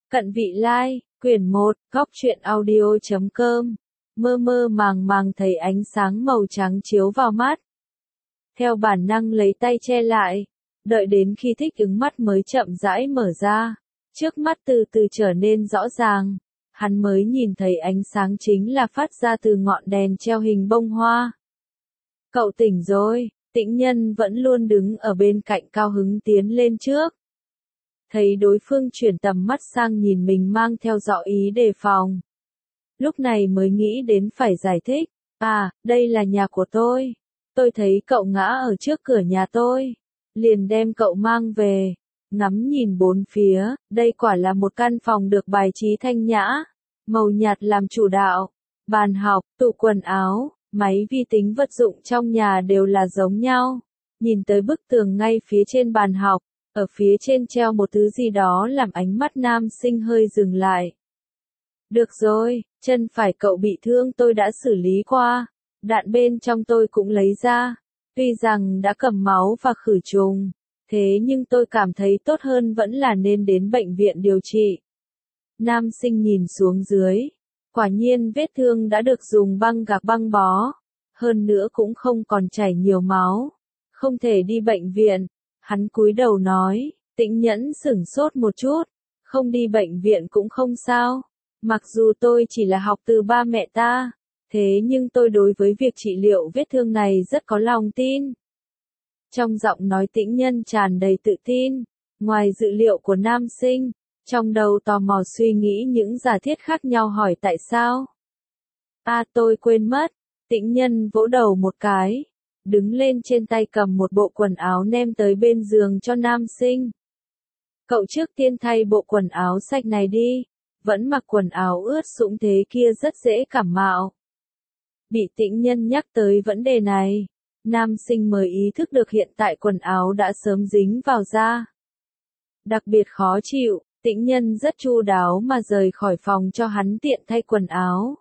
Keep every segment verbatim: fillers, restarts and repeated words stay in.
Cận vị lai, quyển một, góc truyện audio chấm com. Mơ mơ màng màng thấy ánh sáng màu trắng chiếu vào mắt. Theo bản năng lấy tay che lại, đợi đến khi thích ứng mắt mới chậm rãi mở ra. Trước mắt từ từ trở nên rõ ràng, hắn mới nhìn thấy ánh sáng chính là phát ra từ ngọn đèn treo hình bông hoa. Cậu tỉnh rồi, Tĩnh Nhân vẫn luôn đứng ở bên cạnh cao hứng tiến lên trước. Thấy đối phương chuyển tầm mắt sang nhìn mình mang theo dọ ý đề phòng. Lúc này mới nghĩ đến phải giải thích, à, đây là nhà của tôi. Tôi thấy cậu ngã ở trước cửa nhà tôi. Liền đem cậu mang về. Ngắm nhìn bốn phía, đây quả là một căn phòng được bài trí thanh nhã. Màu nhạt làm chủ đạo. Bàn học, tủ quần áo, máy vi tính vật dụng trong nhà đều là giống nhau. Nhìn tới bức tường ngay phía trên bàn học. Ở phía trên treo một thứ gì đó làm ánh mắt nam sinh hơi dừng lại. Được rồi, chân phải cậu bị thương tôi đã xử lý qua. Đạn bên trong tôi cũng lấy ra. Tuy rằng đã cầm máu và khử trùng. Thế nhưng tôi cảm thấy tốt hơn vẫn là nên đến bệnh viện điều trị. Nam sinh nhìn xuống dưới. Quả nhiên vết thương đã được dùng băng gạc băng bó. Hơn nữa cũng không còn chảy nhiều máu. Không thể đi bệnh viện. Hắn cúi đầu nói, Tĩnh Nhẫn sửng sốt một chút, không đi bệnh viện cũng không sao, mặc dù tôi chỉ là học từ ba mẹ ta, thế nhưng tôi đối với việc trị liệu vết thương này rất có lòng tin. Trong giọng nói Tĩnh Nhân tràn đầy tự tin, ngoài dự liệu của nam sinh, trong đầu tò mò suy nghĩ những giả thiết khác nhau hỏi tại sao. À tôi quên mất, Tĩnh Nhân vỗ đầu một cái. Đứng lên trên tay cầm một bộ quần áo ném tới bên giường cho nam sinh. Cậu trước tiên thay bộ quần áo sạch này đi, vẫn mặc quần áo ướt sũng thế kia rất dễ cảm mạo. Bị Tĩnh Nhân nhắc tới vấn đề này, nam sinh mới ý thức được hiện tại quần áo đã sớm dính vào da. Đặc biệt khó chịu, Tĩnh Nhân rất chu đáo mà rời khỏi phòng cho hắn tiện thay quần áo.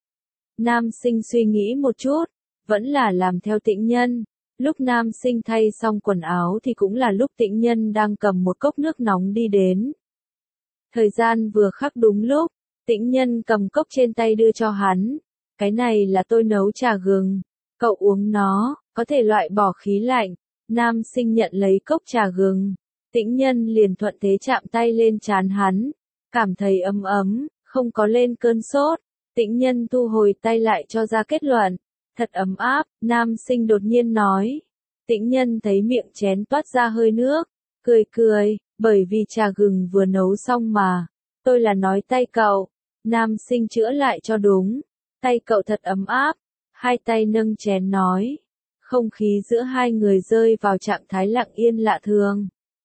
Nam sinh suy nghĩ một chút. Vẫn là làm theo Tĩnh Nhân. Lúc nam sinh thay xong quần áo thì cũng là lúc Tĩnh Nhân đang cầm một cốc nước nóng đi đến. Thời gian vừa khắc đúng lúc, Tĩnh Nhân cầm cốc trên tay đưa cho hắn. Cái này là tôi nấu trà gừng. Cậu uống nó, có thể loại bỏ khí lạnh. Nam sinh nhận lấy cốc trà gừng. Tĩnh Nhân liền thuận thế chạm tay lên trán hắn. Cảm thấy ấm ấm, không có lên cơn sốt. Tĩnh Nhân thu hồi tay lại cho ra kết luận. Thật ấm áp, nam sinh đột nhiên nói. Tĩnh Nhân thấy miệng chén toát ra hơi nước, cười cười, bởi vì trà gừng vừa nấu xong mà. Tôi là nói tay cậu. Nam sinh chữa lại cho đúng. Tay cậu thật ấm áp. Hai tay nâng chén nói. Không khí giữa hai người rơi vào trạng thái lặng yên lạ thường.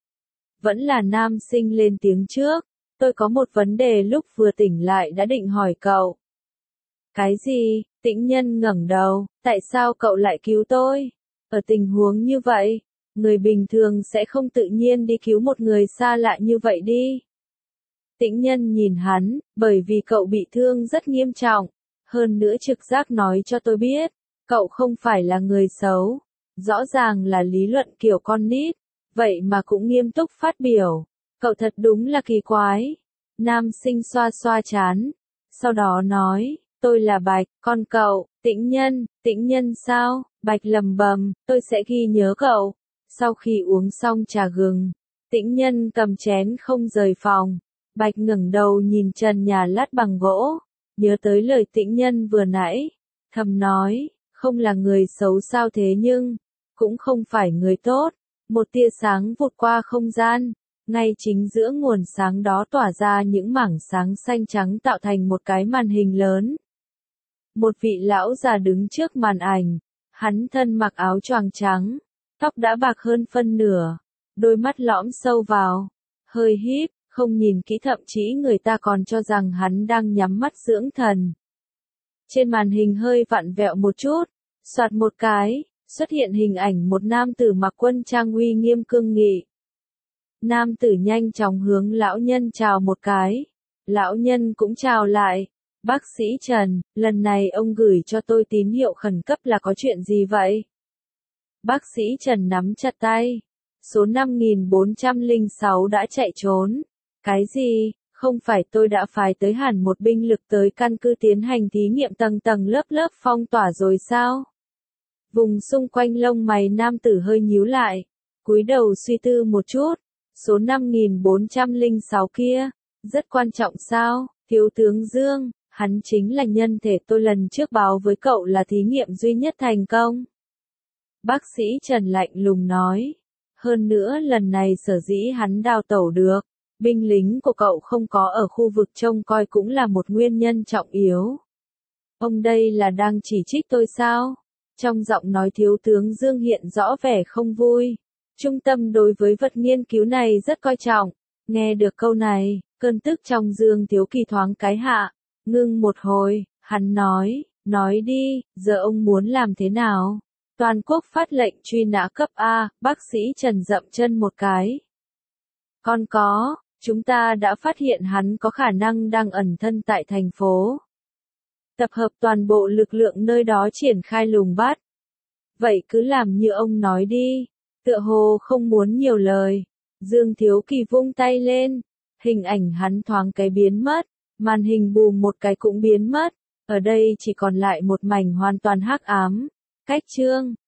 Vẫn là nam sinh lên tiếng trước. Tôi có một vấn đề lúc vừa tỉnh lại đã định hỏi cậu. Cái gì? Tĩnh Nhân ngẩng đầu, tại sao cậu lại cứu tôi? Ở tình huống như vậy, người bình thường sẽ không tự nhiên đi cứu một người xa lạ như vậy đi. Tĩnh Nhân nhìn hắn, bởi vì cậu bị thương rất nghiêm trọng, hơn nữa trực giác nói cho tôi biết, cậu không phải là người xấu, rõ ràng là lý luận kiểu con nít, vậy mà cũng nghiêm túc phát biểu, cậu thật đúng là kỳ quái. Nam sinh xoa xoa trán, sau đó nói. Tôi là Bạch, con cậu, Tĩnh Nhân, Tĩnh Nhân sao? Bạch lầm bầm, tôi sẽ ghi nhớ cậu. Sau khi uống xong trà gừng, Tĩnh Nhân cầm chén không rời phòng. Bạch ngẩng đầu nhìn trần nhà lát bằng gỗ, nhớ tới lời Tĩnh Nhân vừa nãy, thầm nói, không là người xấu sao thế nhưng, cũng không phải người tốt. Một tia sáng vụt qua không gian, ngay chính giữa nguồn sáng đó tỏa ra những mảng sáng xanh trắng tạo thành một cái màn hình lớn. Một vị lão già đứng trước màn ảnh, hắn thân mặc áo choàng trắng, tóc đã bạc hơn phân nửa, đôi mắt lõm sâu vào, hơi híp, không nhìn kỹ thậm chí người ta còn cho rằng hắn đang nhắm mắt dưỡng thần. Trên màn hình hơi vặn vẹo một chút, soạt một cái, xuất hiện hình ảnh một nam tử mặc quân trang uy nghiêm cương nghị. Nam tử nhanh chóng hướng lão nhân chào một cái, lão nhân cũng chào lại. Bác sĩ Trần, lần này ông gửi cho tôi tín hiệu khẩn cấp là có chuyện gì vậy? Bác sĩ Trần nắm chặt tay. Số năm nghìn bốn trăm lẻ sáu đã chạy trốn. Cái gì? Không phải tôi đã phái tới hẳn một binh lực tới căn cứ tiến hành thí nghiệm tầng tầng lớp lớp phong tỏa rồi sao? Vùng xung quanh lông mày nam tử hơi nhíu lại, cúi đầu suy tư một chút. Số năm nghìn bốn trăm lẻ sáu kia, rất quan trọng sao? Thiếu tướng Dương, hắn chính là nhân thể tôi lần trước báo với cậu là thí nghiệm duy nhất thành công. Bác sĩ Trần lạnh lùng nói. Hơn nữa lần này sở dĩ hắn đào tẩu được, binh lính của cậu không có ở khu vực trông coi cũng là một nguyên nhân trọng yếu. Ông đây là đang chỉ trích tôi sao? Trong giọng nói thiếu tướng Dương hiện rõ vẻ không vui. Trung tâm đối với vật nghiên cứu này rất coi trọng. Nghe được câu này, cơn tức trong Dương Thiếu Kỳ thoáng cái hạ. Ngưng một hồi, hắn nói, nói đi, giờ ông muốn làm thế nào? Toàn quốc phát lệnh truy nã cấp A, bác sĩ Trần dậm chân một cái. Còn có, chúng ta đã phát hiện hắn có khả năng đang ẩn thân tại thành phố. Tập hợp toàn bộ lực lượng nơi đó triển khai lùng bắt. Vậy cứ làm như ông nói đi. Tựa hồ không muốn nhiều lời. Dương Thiếu Kỳ vung tay lên. Hình ảnh hắn thoáng cái biến mất. Màn hình bùm một cái cũng biến mất. Ở đây chỉ còn lại một mảnh hoàn toàn hắc ám. Cách chương.